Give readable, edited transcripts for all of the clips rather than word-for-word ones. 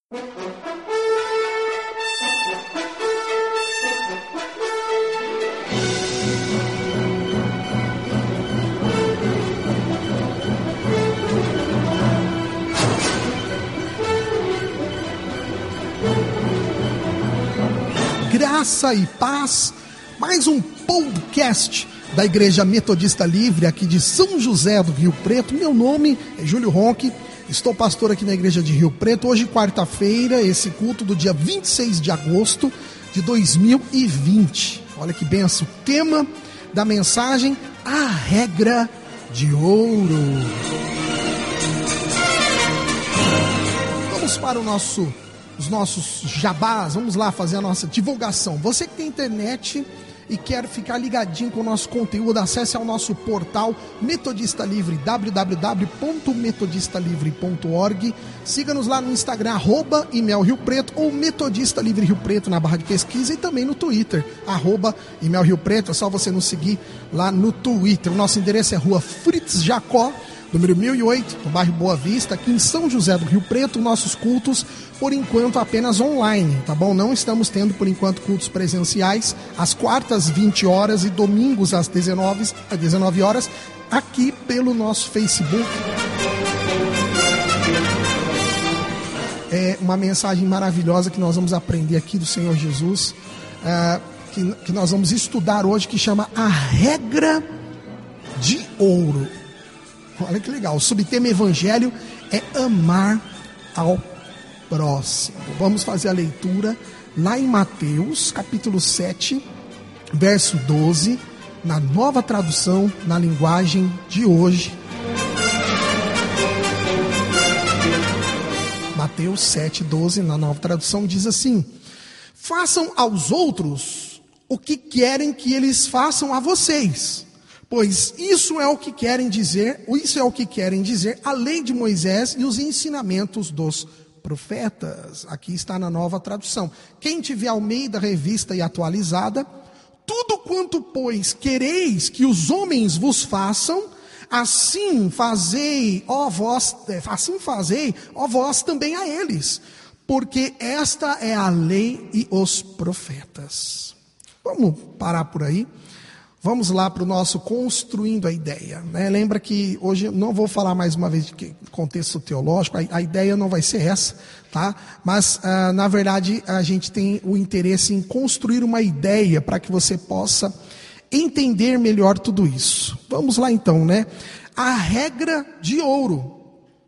Graça e paz, mais um podcast da Igreja Metodista Livre aqui de São José do Rio Preto. Meu nome é Júlio Ronque, estou pastor aqui na Igreja de Rio Preto. Hoje, quarta-feira, esse culto do dia 26 de agosto de 2020. Olha que benção, o tema da mensagem, a regra de ouro. Vamos para os nossos jabás, vamos lá fazer a nossa divulgação. Você que tem internet e quer ficar ligadinho com o nosso conteúdo, acesse ao nosso portal Metodista Livre, www.metodistalivre.org. Siga-nos lá no Instagram, @ImelRioPreto, ou Metodista Livre Rio Preto na barra de pesquisa, e também no Twitter, @ImelRioPreto. É só você nos seguir lá no Twitter. O nosso endereço é Rua Fritz Jacó, número 1008, no bairro Boa Vista, aqui em São José do Rio Preto. Nossos cultos, por enquanto, apenas online, tá bom? Não estamos tendo, por enquanto, cultos presenciais, às quartas, 20 horas, e domingos, às 19 horas, aqui pelo nosso Facebook. É uma mensagem maravilhosa que nós vamos aprender aqui do Senhor Jesus, que nós vamos estudar hoje, que chama A Regra de Ouro. Olha que legal, o subtema evangelho é amar ao próximo. Vamos fazer a leitura lá em Mateus, capítulo 7, verso 12, na nova tradução, na linguagem de hoje. Mateus 7, 12, na nova tradução, diz assim: façam aos outros o que querem que eles façam a vocês, pois isso é o que querem dizer a lei de Moisés e os ensinamentos dos profetas. Aqui está na nova tradução. Quem tiver Almeida, revista e atualizada: tudo quanto, pois, quereis que os homens vos façam, assim fazei, ó vós também a eles, porque esta é a lei e os profetas. Vamos parar por aí. Vamos lá para o nosso Construindo a Ideia, né? Lembra que hoje eu não vou falar mais uma vez de contexto teológico, a ideia não vai ser essa, tá? Mas, na verdade, a gente tem o interesse em construir uma ideia para que você possa entender melhor tudo isso. Vamos lá então, né? A regra de ouro.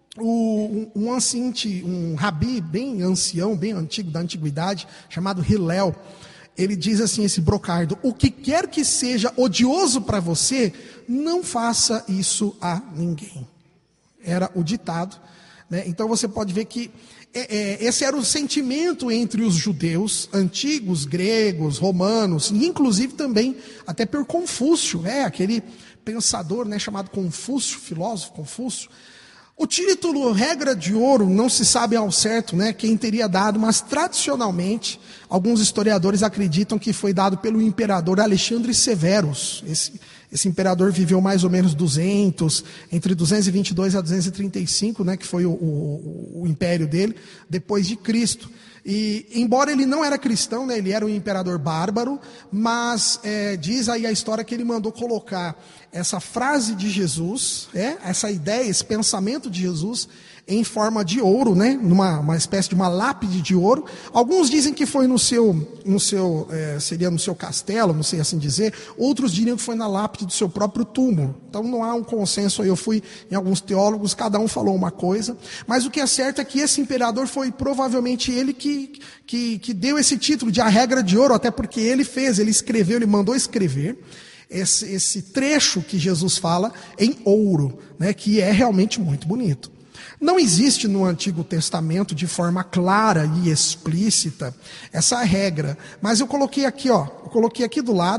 Um rabi bem ancião, bem antigo, da antiguidade, chamado Hillel, ele diz assim, esse brocardo: o que quer que seja odioso para você, não faça isso a ninguém. Era o ditado, né? Então você pode ver que esse era o sentimento entre os judeus antigos, gregos, romanos, e inclusive também até por Confúcio, né? Aquele pensador, né, chamado Confúcio, filósofo Confúcio. O título Regra de Ouro não se sabe ao certo, né, quem teria dado, mas tradicionalmente alguns historiadores acreditam que foi dado pelo imperador Alexandre Severus. Esse imperador viveu mais ou menos entre 222 a 235, né, que foi o império dele, depois de Cristo. E embora ele não era cristão, né, ele era um imperador bárbaro, mas diz aí a história que ele mandou colocar essa frase de Jesus, essa ideia, esse pensamento de Jesus, em forma de ouro, né, uma espécie de uma lápide de ouro. Alguns dizem que foi seria no seu castelo, não sei assim dizer. Outros diriam que foi na lápide do seu próprio túmulo. Então não há um consenso aí. Eu fui em alguns teólogos, cada um falou uma coisa. Mas o que é certo é que esse imperador foi provavelmente ele que deu esse título de A Regra de Ouro, até porque ele escreveu, ele mandou escrever esse trecho que Jesus fala em ouro, né, que é realmente muito bonito. Não existe no Antigo Testamento de forma clara e explícita essa regra, mas eu coloquei aqui do lado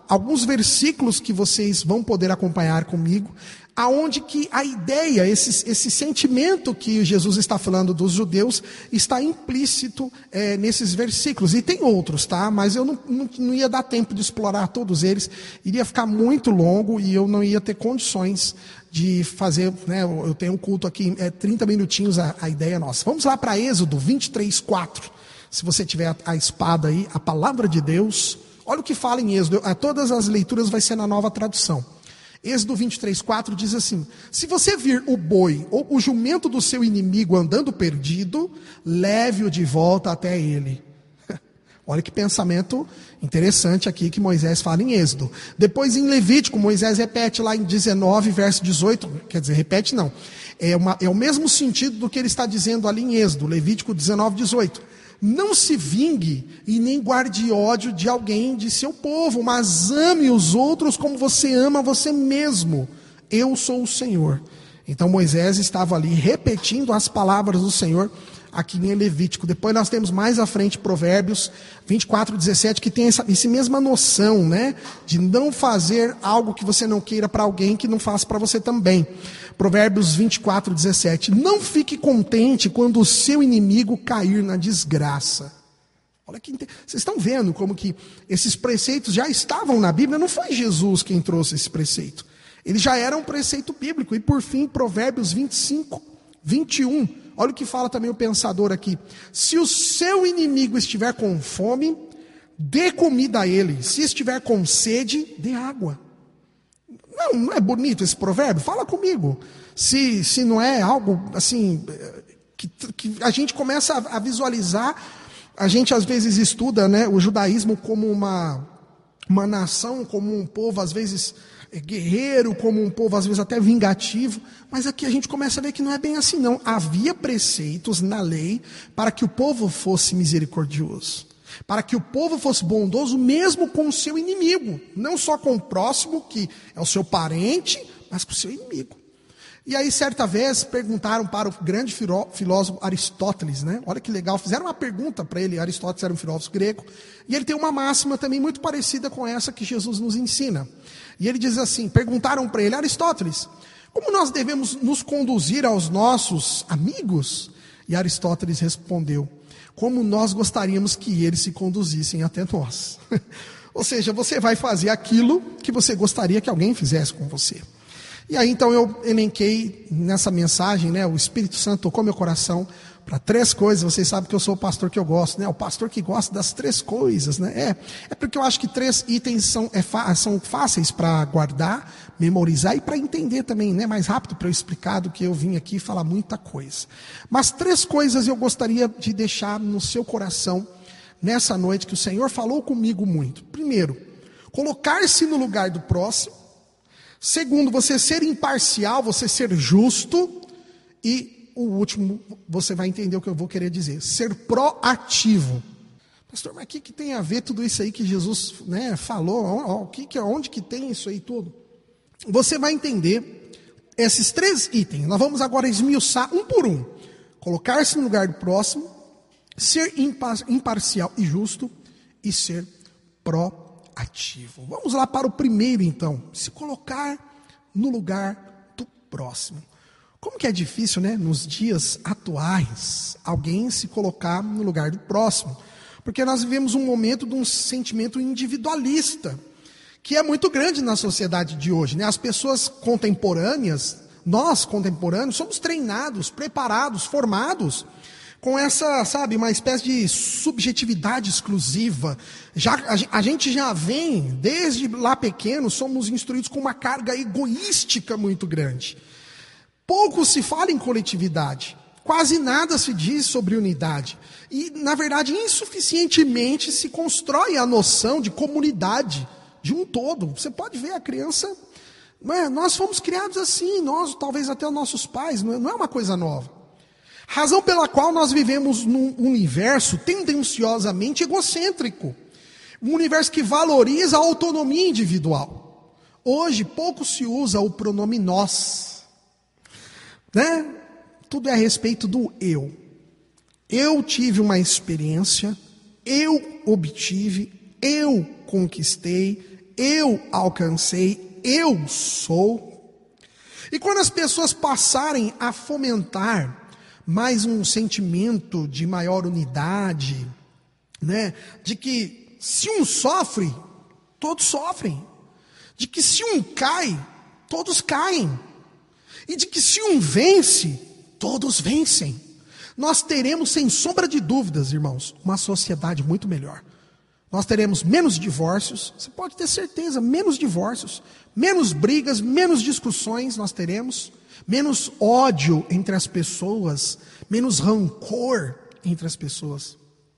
alguns versículos que vocês vão poder acompanhar comigo, aonde que a ideia, esse sentimento que Jesus está falando dos judeus, está implícito nesses versículos. E tem outros, tá? Mas eu não ia dar tempo de explorar todos eles. Iria ficar muito longo e eu não ia ter condições de fazer, né? Eu tenho um culto aqui, 30 minutinhos a ideia nossa. Vamos lá para Êxodo 23:4. Se você tiver a espada aí, a palavra de Deus. Olha o que fala em Êxodo. Todas as leituras vai ser na Nova Tradução. Êxodo 23:4 diz assim: se você vir o boi ou o jumento do seu inimigo andando perdido, leve-o de volta até ele. Olha que pensamento interessante aqui que Moisés fala em Êxodo. Depois em Levítico, Moisés repete lá em 19, verso 18, quer dizer, repete não. É o mesmo sentido do que ele está dizendo ali em Êxodo, Levítico 19, 18. Não se vingue e nem guarde ódio de alguém de seu povo, mas ame os outros como você ama você mesmo. Eu sou o Senhor. Então Moisés estava ali repetindo as palavras do Senhor aqui em Levítico. Depois nós temos mais à frente Provérbios 24:17, que tem essa mesma noção, né? De não fazer algo que você não queira para alguém que não faça para você também. Provérbios 24:17. Não fique contente quando o seu inimigo cair na desgraça. Olha que vocês estão vendo como que esses preceitos já estavam na Bíblia. Não foi Jesus quem trouxe esse preceito. Ele já era um preceito bíblico. E por fim, Provérbios 25:21. Olha o que fala também o pensador aqui. Se o seu inimigo estiver com fome, dê comida a ele. Se estiver com sede, dê água. Não é bonito esse provérbio? Fala comigo. Se não é algo assim, que a gente começa a visualizar, a gente às vezes estuda, né, o judaísmo como uma nação, como um povo às vezes guerreiro, como um povo às vezes até vingativo, mas aqui a gente começa a ver que não é bem assim não. Havia preceitos na lei para que o povo fosse misericordioso, para que o povo fosse bondoso mesmo com o seu inimigo, não só com o próximo, que é o seu parente, mas com o seu inimigo. E aí certa vez perguntaram para o grande filósofo Aristóteles, né? Olha que legal, fizeram uma pergunta para ele. Aristóteles era um filósofo grego, e ele tem uma máxima também muito parecida com essa que Jesus nos ensina. E ele diz assim, perguntaram para ele: Aristóteles, como nós devemos nos conduzir aos nossos amigos? E Aristóteles respondeu: como nós gostaríamos que eles se conduzissem até nós. Ou seja, você vai fazer aquilo que você gostaria que alguém fizesse com você. E aí então eu elenquei nessa mensagem, né, o Espírito Santo tocou meu coração para 3 coisas. Vocês sabem que eu sou o pastor que eu gosto, né? O pastor que gosta das 3 coisas, né? É porque eu acho que 3 itens são fáceis para guardar, memorizar e para entender também, né? Mais rápido para eu explicar do que eu vim aqui falar muita coisa. Mas 3 coisas eu gostaria de deixar no seu coração nessa noite que o Senhor falou comigo muito. Primeiro, colocar-se no lugar do próximo. Segundo, você ser imparcial, você ser justo. E o último, você vai entender o que eu vou querer dizer: ser proativo. Pastor, mas o que tem a ver tudo isso aí que Jesus, né, falou? Onde que tem isso aí tudo? Você vai entender esses 3 itens. Nós vamos agora esmiuçar um por um. Colocar-se no lugar do próximo, ser imparcial e justo e ser proativo. Vamos lá para o primeiro então, se colocar no lugar do próximo. Como que é difícil, né, nos dias atuais, alguém se colocar no lugar do próximo, porque nós vivemos um momento de um sentimento individualista, que é muito grande na sociedade de hoje, né? As pessoas contemporâneas, nós contemporâneos, somos treinados, preparados, formados com essa, sabe, uma espécie de subjetividade exclusiva. A gente já vem, desde lá pequeno, somos instruídos com uma carga egoística muito grande. Pouco se fala em coletividade, quase nada se diz sobre unidade. E, na verdade, insuficientemente se constrói a noção de comunidade, de um todo. Você pode ver a criança, não é? Nós fomos criados assim, nós, talvez até os nossos pais, não é uma coisa nova. Razão pela qual nós vivemos num universo tendenciosamente egocêntrico. Um universo que valoriza a autonomia individual. Hoje, pouco se usa o pronome nós, né? Tudo é a respeito do eu. Eu tive uma experiência, eu obtive, eu conquistei, eu alcancei, eu sou. E quando as pessoas passarem a fomentar mais um sentimento de maior unidade, né, de que se um sofre, todos sofrem, de que se um cai, todos caem, e de que se um vence, todos vencem, nós teremos, sem sombra de dúvidas, irmãos, uma sociedade muito melhor. Nós teremos menos divórcios, você pode ter certeza, menos divórcios, menos brigas, menos discussões nós teremos, menos ódio entre as pessoas, menos rancor entre as pessoas.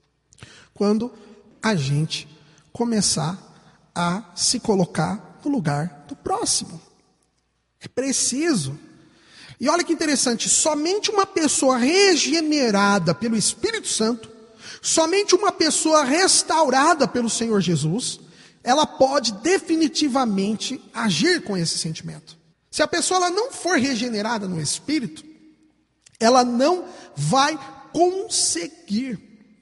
Quando a gente começar a se colocar no lugar do próximo. É preciso. E olha que interessante, somente uma pessoa regenerada pelo Espírito Santo, somente uma pessoa restaurada pelo Senhor Jesus, ela pode definitivamente agir com esse sentimento. Se a pessoa ela não for regenerada no Espírito, ela não vai conseguir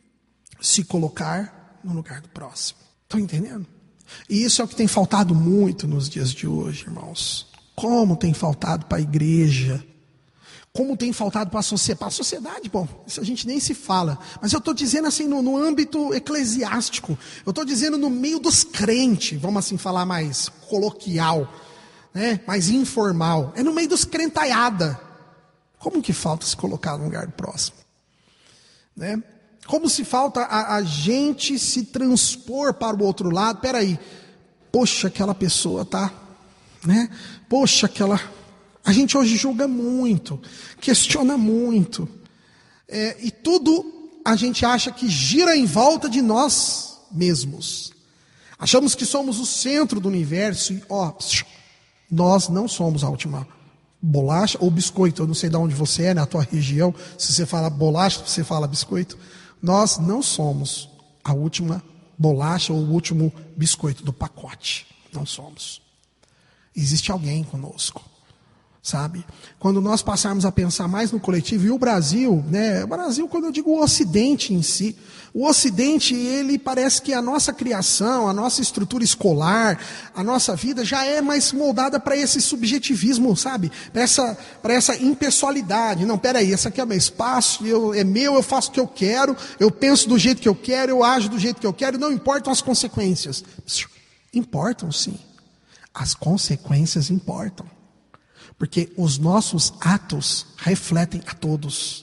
se colocar no lugar do próximo. Estão entendendo? E isso é o que tem faltado muito nos dias de hoje, irmãos. Como tem faltado para a igreja. Como tem faltado para a sociedade. Bom, isso a gente nem se fala. Mas eu estou dizendo assim no âmbito eclesiástico. Eu estou dizendo no meio dos crentes. Vamos assim falar mais coloquial. Né? Mais informal. É no meio dos crentaiada. Como que falta se colocar no lugar do próximo? Né? Como se falta a gente se transpor para o outro lado. Peraí, poxa, aquela pessoa tá, né? Poxa, aquela... A gente hoje julga muito, questiona muito. E tudo a gente acha que gira em volta de nós mesmos. Achamos que somos o centro do universo e, nós não somos a última bolacha ou biscoito. Eu não sei de onde você é, na tua região. Se você fala bolacha, você fala biscoito. Nós não somos a última bolacha ou o último biscoito do pacote. Não somos. Existe alguém conosco, sabe? Quando nós passarmos a pensar mais no coletivo, e o Brasil, né? O Brasil, quando eu digo o Ocidente em si, o Ocidente, ele parece que a nossa criação, a nossa estrutura escolar, a nossa vida já é mais moldada para esse subjetivismo, sabe? Para essa impessoalidade. Não, peraí, esse aqui é meu espaço, é meu, eu faço o que eu quero, eu penso do jeito que eu quero, eu ajo do jeito que eu quero, não importam as consequências. Importam sim. As consequências importam. Porque os nossos atos refletem a todos.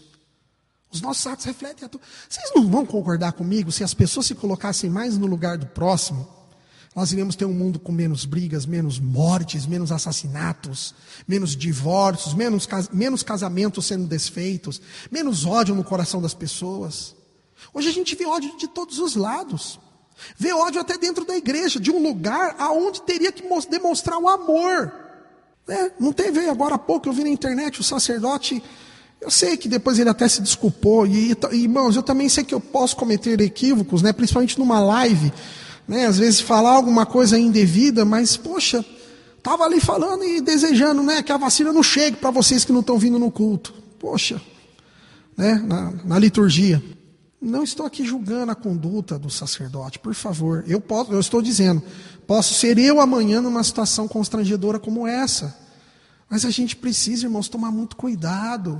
Os nossos atos refletem a todos. Vocês não vão concordar comigo se as pessoas se colocassem mais no lugar do próximo? Nós iríamos ter um mundo com menos brigas, menos mortes, menos assassinatos, menos divórcios, menos casamentos sendo desfeitos, menos ódio no coração das pessoas. Hoje a gente vê ódio de todos os lados. Vê ódio até dentro da igreja, de um lugar aonde teria que demonstrar o amor. Não teve, agora há pouco eu vi na internet o sacerdote, eu sei que depois ele até se desculpou, e irmãos, eu também sei que eu posso cometer equívocos, né, principalmente numa live, né, às vezes falar alguma coisa indevida, mas poxa, estava ali falando e desejando, né, que a vacina não chegue para vocês que não estão vindo no culto, poxa, né, na liturgia. Não estou aqui julgando a conduta do sacerdote, por favor. Eu estou dizendo, posso ser eu amanhã numa situação constrangedora como essa. Mas a gente precisa, irmãos, tomar muito cuidado.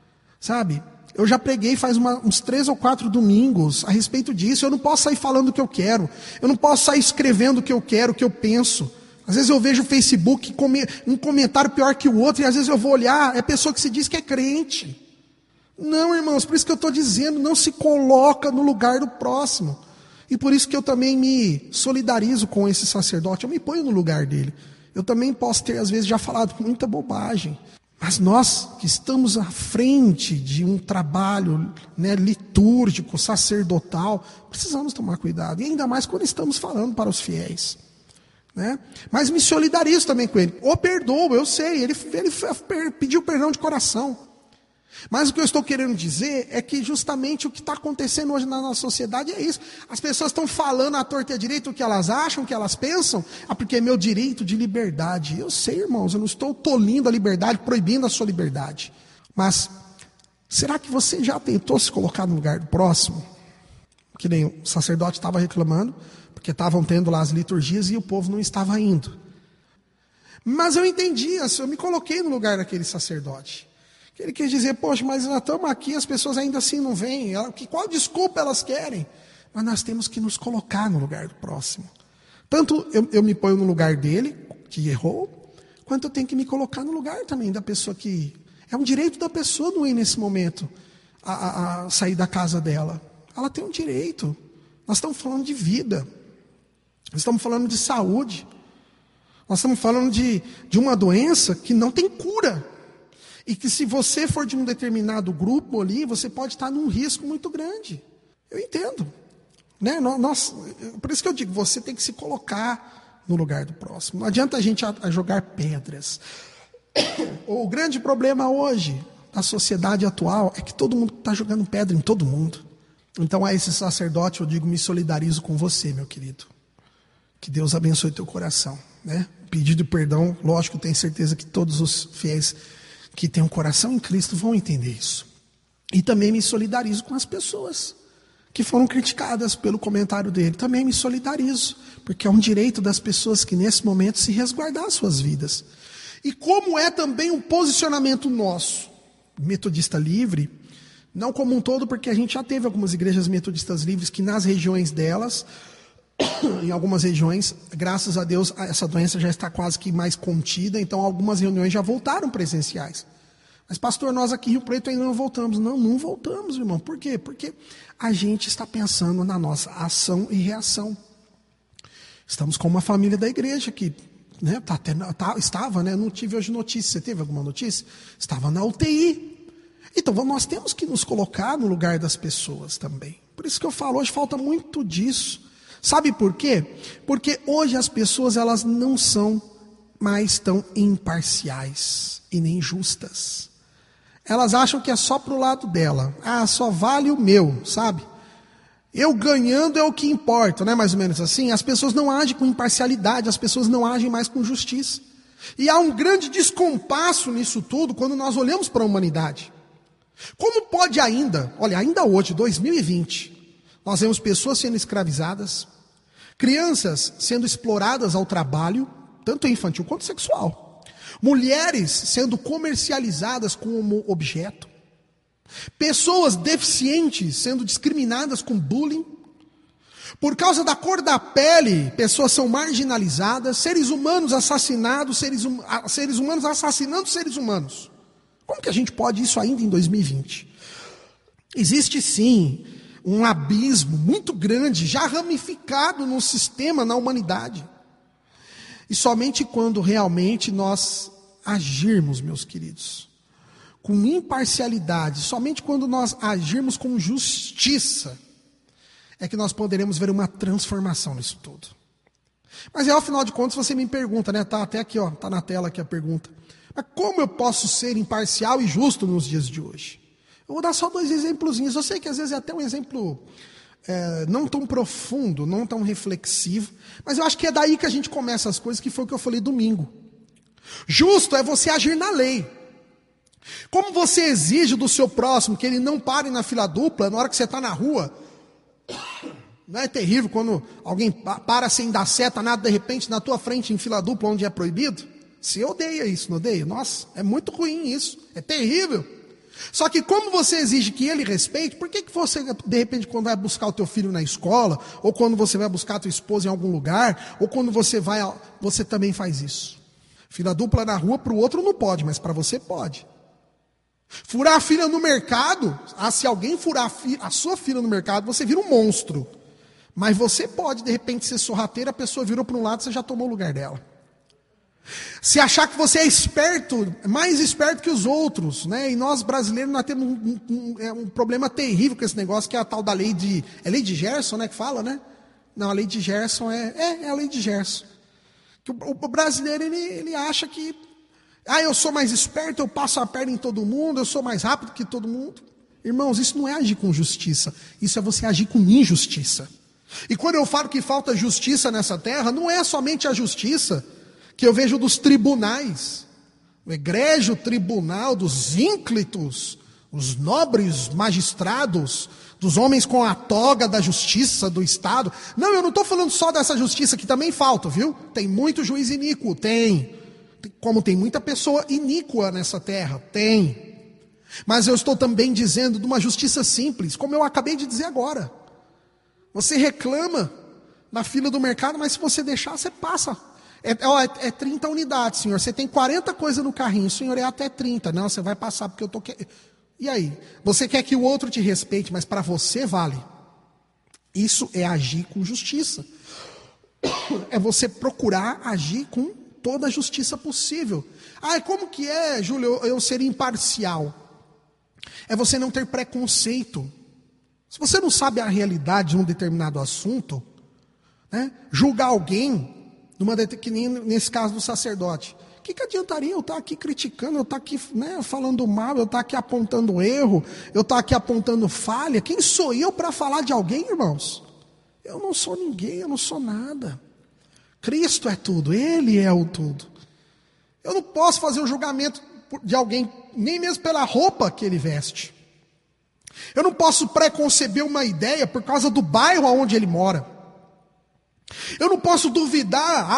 Sabe? Eu já preguei faz uns 3 ou 4 domingos a respeito disso. Eu não posso sair falando o que eu quero. Eu não posso sair escrevendo o que eu quero, o que eu penso. Às vezes eu vejo o Facebook um comentário pior que o outro, e às vezes eu vou olhar, é pessoa que se diz que é crente. Não, irmãos, por isso que eu estou dizendo, não se coloca no lugar do próximo. E por isso que eu também me solidarizo com esse sacerdote, eu me ponho no lugar dele. Eu também posso ter, às vezes, já falado muita bobagem. Mas nós que estamos à frente de um trabalho, né, litúrgico, sacerdotal, precisamos tomar cuidado. E ainda mais quando estamos falando para os fiéis. Né? Mas me solidarizo também com ele. O perdoo, eu sei, ele pediu perdão de coração. Mas o que eu estou querendo dizer é que justamente o que está acontecendo hoje na nossa sociedade é isso. As pessoas estão falando à torta e à direita o que elas acham, o que elas pensam. Porque é meu direito de liberdade. Eu sei, irmãos, eu não estou tolindo a liberdade, proibindo a sua liberdade. Mas será que você já tentou se colocar no lugar do próximo? Que nem o sacerdote estava reclamando, porque estavam tendo lá as liturgias e o povo não estava indo. Mas eu entendi, eu me coloquei no lugar daquele sacerdote. Ele quis dizer, poxa, mas nós estamos aqui, as pessoas ainda assim não vêm. Qual desculpa elas querem? Mas nós temos que nos colocar no lugar do próximo. Tanto eu me ponho no lugar dele, que errou, quanto eu tenho que me colocar no lugar também da pessoa que... É um direito da pessoa não ir nesse momento a sair da casa dela. Ela tem um direito. Nós estamos falando de vida. Nós estamos falando de saúde. Nós estamos falando de uma doença que não tem cura. E que se você for de um determinado grupo ali, você pode estar num risco muito grande. Eu entendo. Né? Por isso que eu digo, você tem que se colocar no lugar do próximo. Não adianta a gente a jogar pedras. O grande problema hoje da sociedade atual é que todo mundo está jogando pedra em todo mundo. Então a esse sacerdote eu digo, me solidarizo com você, meu querido. Que Deus abençoe teu coração. Né? Pedido de perdão, lógico, tenho certeza que todos os fiéis que têm um coração em Cristo vão entender isso. E também me solidarizo com as pessoas que foram criticadas pelo comentário dele. Também me solidarizo, porque é um direito das pessoas que nesse momento se resguardar as suas vidas. E como é também um posicionamento nosso, metodista livre, não como um todo, porque a gente já teve algumas igrejas metodistas livres que nas regiões delas, em algumas regiões, graças a Deus, essa doença já está quase que mais contida, então algumas reuniões já voltaram presenciais. Mas pastor, nós aqui em Rio Preto ainda não voltamos. Não voltamos, irmão. Por quê? Porque a gente está pensando na nossa ação e reação. Estamos com uma família da igreja que... Né, estava, né, não tive hoje notícia. Você teve alguma notícia? Estava na UTI. Então nós temos que nos colocar no lugar das pessoas também. Por isso que eu falo, hoje falta muito disso. Sabe por quê? Porque hoje as pessoas elas não são mais tão imparciais e nem justas. Elas acham que é só pro lado dela. Só vale o meu, sabe? Eu ganhando é o que importa, não é mais ou menos assim? As pessoas não agem com imparcialidade, as pessoas não agem mais com justiça. E há um grande descompasso nisso tudo quando nós olhamos para a humanidade. Como pode ainda hoje, 2020, nós vemos pessoas sendo escravizadas, crianças sendo exploradas ao trabalho, tanto infantil quanto sexual, mulheres sendo comercializadas como objeto, pessoas deficientes sendo discriminadas com bullying. Por causa da cor da pele, pessoas são marginalizadas, seres humanos assassinados, seres humanos assassinando seres humanos. Como que a gente pode isso ainda em 2020? Existe sim um abismo muito grande, já ramificado no sistema, na humanidade. E somente quando realmente nós agirmos, meus queridos, com imparcialidade, somente quando nós agirmos com justiça, é que nós poderemos ver uma transformação nisso tudo. Mas ao final de contas você me pergunta, né? Tá até aqui, ó, tá na tela aqui a pergunta. Mas como eu posso ser imparcial e justo nos dias de hoje? Eu vou dar só 2 exemplozinhos. Eu sei que às vezes é até um exemplo não tão profundo, não tão reflexivo, mas eu acho que é daí que a gente começa as coisas, que foi o que eu falei domingo. Justo é você agir na lei. Como você exige do seu próximo que ele não pare na fila dupla na hora que você está na rua? Não é terrível quando alguém para sem dar seta, nada, de repente na tua frente em fila dupla onde é proibido? Você odeia isso, não odeia? Nossa, é muito ruim isso, é terrível. Só que como você exige que ele respeite, por que você, de repente, quando vai buscar o teu filho na escola, ou quando você vai buscar a tua esposa em algum lugar, ou quando você também faz isso? Fila dupla na rua, para o outro não pode, mas para você pode. Furar a fila no mercado, se alguém furar a sua fila no mercado, você vira um monstro. Mas você pode, de repente, ser sorrateiro, a pessoa virou para um lado, você já tomou o lugar dela. Se achar que você é esperto, mais esperto que os outros, né? E nós brasileiros, nós temos um problema terrível com esse negócio, que é a tal da lei de... É lei de Gerson, né, que fala, né? Não, a lei de Gerson é a lei de Gerson. Que o brasileiro, ele acha que... eu sou mais esperto, eu passo a perna em todo mundo, eu sou mais rápido que todo mundo. Irmãos, isso não é agir com justiça, isso é você agir com injustiça. E quando eu falo que falta justiça nessa terra, não é somente a justiça que eu vejo dos tribunais, o egrégio tribunal dos ínclitos, os nobres magistrados dos homens com a toga da justiça do Estado. Não, eu não estou falando só dessa justiça, que também falta, viu? Tem muito juiz iníquo, como tem muita pessoa iníqua nessa terra, tem. Mas eu estou também dizendo de uma justiça simples, como eu acabei de dizer agora. Você reclama na fila do mercado, mas se você deixar, você passa. É 30 unidades, senhor. Você tem 40 coisas no carrinho, senhor, é até 30. Não, você vai passar porque eu estou... E aí? Você quer que o outro te respeite, mas para você vale. Isso é agir com justiça. É você procurar agir com toda a justiça possível. Como que é, Júlio, eu ser imparcial? É você não ter preconceito. Se você não sabe a realidade de um determinado assunto, né, julgar alguém, que nem nesse caso do sacerdote, o que adiantaria eu estar aqui criticando, eu estar aqui, né, falando mal, eu estar aqui apontando erro, eu estar aqui apontando falha? Quem sou eu para falar de alguém, irmãos? Eu não sou ninguém, eu não sou nada. Cristo é tudo, Ele é o tudo. Eu não posso fazer um julgamento de alguém, nem mesmo pela roupa que ele veste. Eu não posso preconceber uma ideia por causa do bairro onde ele mora. Eu não posso duvidar,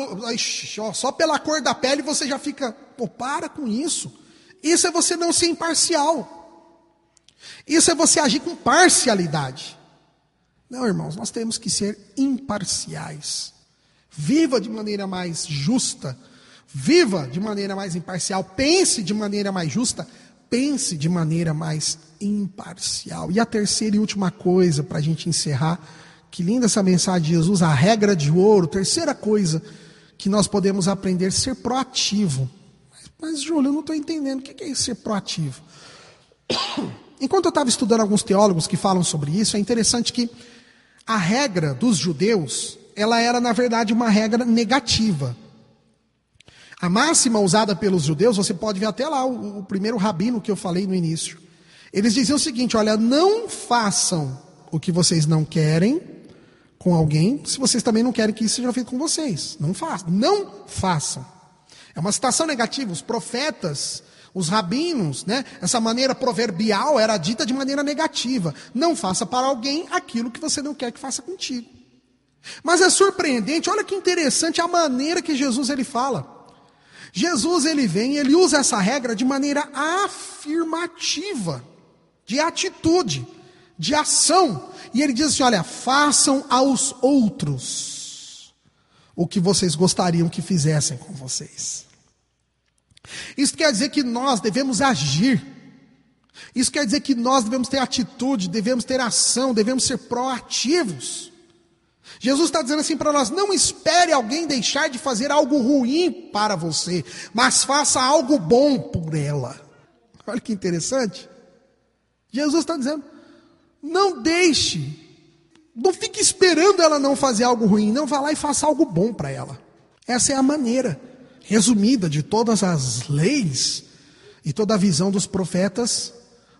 só pela cor da pele você já fica, para com isso. Isso é você não ser imparcial. Isso é você agir com parcialidade. Não, irmãos, nós temos que ser imparciais. Viva de maneira mais justa, viva de maneira mais imparcial, pense de maneira mais justa, pense de maneira mais imparcial. E a terceira e última coisa, para a gente encerrar, que linda essa mensagem de Jesus, a regra de ouro. Terceira coisa que nós podemos aprender, ser proativo. Mas Júlio, eu não estou entendendo, o que é isso, ser proativo? Enquanto eu estava estudando alguns teólogos que falam sobre isso, é interessante que a regra dos judeus, ela era na verdade uma regra negativa. A máxima usada pelos judeus, você pode ver até lá o primeiro rabino que eu falei no início. Eles diziam o seguinte: olha, não façam o que vocês não querem com alguém, se vocês também não querem que isso seja feito com vocês. Não façam. É uma citação negativa. Os profetas, os rabinos, né, essa maneira proverbial era dita de maneira negativa. Não faça para alguém aquilo que você não quer que faça contigo. Mas é surpreendente, olha que interessante a maneira que Jesus ele fala. Jesus ele vem e ele usa essa regra de maneira afirmativa, de atitude, de ação. E ele diz assim: olha, façam aos outros o que vocês gostariam que fizessem com vocês. Isso quer dizer que nós devemos agir. Isso quer dizer que nós devemos ter atitude, devemos ter ação, devemos ser proativos. Jesus está dizendo assim para nós: não espere alguém deixar de fazer algo ruim para você, mas faça algo bom por ela. Olha que interessante. Jesus está dizendo: não fique esperando ela não fazer algo ruim, não, vá lá e faça algo bom para ela. Essa é a maneira resumida de todas as leis e toda a visão dos profetas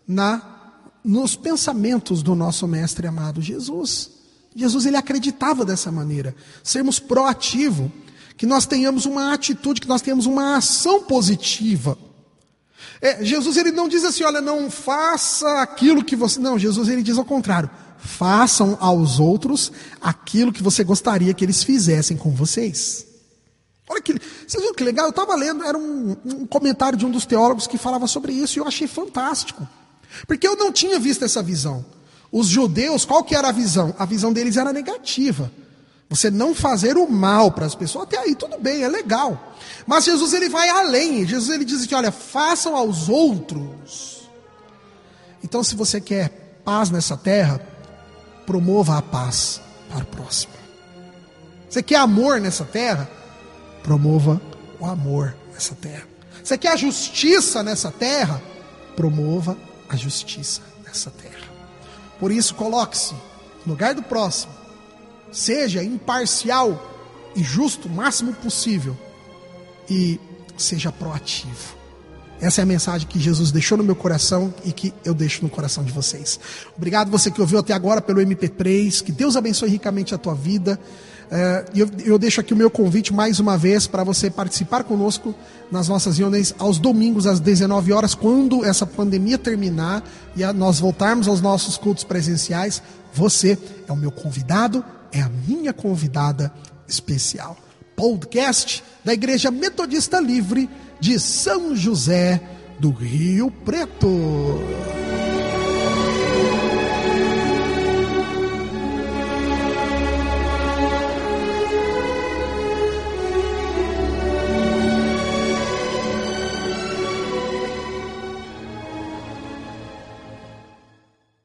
nos pensamentos do nosso mestre amado Jesus. Jesus ele acreditava dessa maneira, sermos proativos, que nós tenhamos uma atitude, que nós tenhamos uma ação positiva. Jesus ele não diz assim: olha, não faça aquilo que você... Não, Jesus ele diz ao contrário: façam aos outros aquilo que você gostaria que eles fizessem com vocês. Olha que... Vocês viram que legal? Eu estava lendo, era um comentário de um dos teólogos que falava sobre isso, e eu achei fantástico. Porque eu não tinha visto essa visão. Os judeus, qual que era a visão? A visão deles era negativa. Você não fazer o mal para as pessoas, até aí tudo bem, é legal. Mas Jesus ele vai além. Jesus ele diz que, olha, façam aos outros. Então, se você quer paz nessa terra, promova a paz para o próximo. Você quer amor nessa terra? Promova o amor nessa terra. Você quer a justiça nessa terra? Promova a justiça nessa terra. Por isso, coloque-se no lugar do próximo. Seja imparcial e justo o máximo possível. E seja proativo. Essa é a mensagem que Jesus deixou no meu coração e que eu deixo no coração de vocês. Obrigado você que ouviu até agora pelo MP3. Que Deus abençoe ricamente a tua vida. eu deixo aqui o meu convite mais uma vez para você participar conosco nas nossas reuniões aos domingos às 19 horas, quando essa pandemia terminar e nós voltarmos aos nossos cultos presenciais. Você é o meu convidado, é a minha convidada especial. Podcast da Igreja Metodista Livre de São José do Rio Preto.